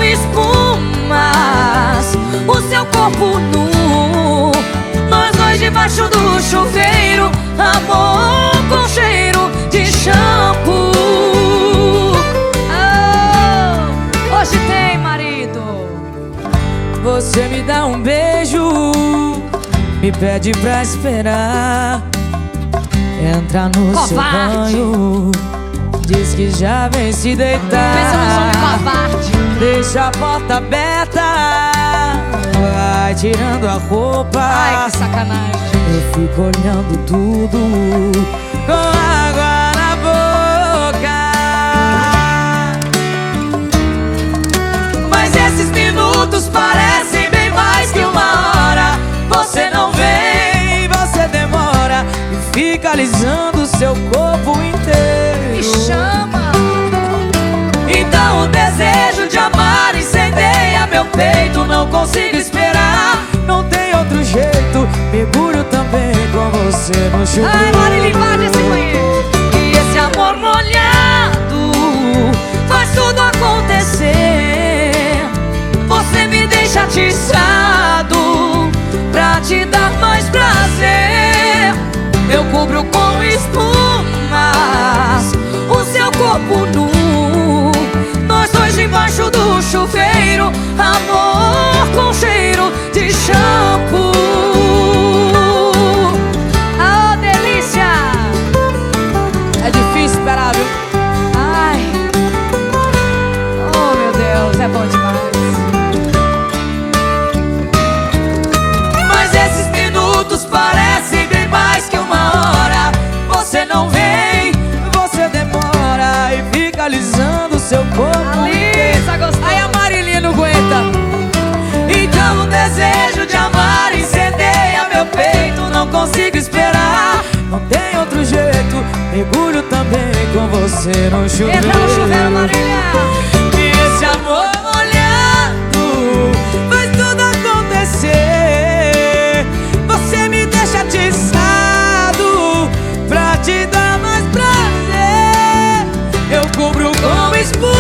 espumas, o seu corpo nu, nós dois debaixo do chuveiro, amor com cheiro de shampoo. Oh, hoje tem marido. Você me dá um beijo, me pede pra esperar, entra no seu banho, diz que já vem se deitar. Pensa no som covarde. Deixa a porta aberta, vai tirando a roupa. Ai, que sacanagem. Eu fico olhando tudo com água na boca. Mas esses minutos parecem bem mais que uma hora. Você não vem, você demora e fica alisando seu corpo inteiro. Me chama. Então o desejo de amar incendeia meu peito. Não consigo esperar, não tem outro jeito. Mergulho também com você no chuveiro. Ai, bora limpar desse banheiro. E esse amor molhado faz tudo acontecer. Você me deixa atiçado pra te dar mais prazer. Eu cubro com espumas o seu corpo nu, nós dois debaixo do chuveiro, amor com cheiro de shampoo. Oh, delícia. É difícil esperar, viu? Ai. Oh, meu Deus, é bom demais. Mas esses minutos parecem bem mais que uma hora. Você não vem, você demora e fica alisando seu corpo. Alisa, gostosa. Aí a Marilinha não aguenta. Então o desejo de amar incendeia meu peito. Não consigo esperar, não tem outro jeito. Mergulho também com você no chuveiro. Entra no chuveiro, Marília. E esse amor molhado faz tudo acontecer. Você me deixa atiçado pra te dar mais prazer. Eu cubro com espuma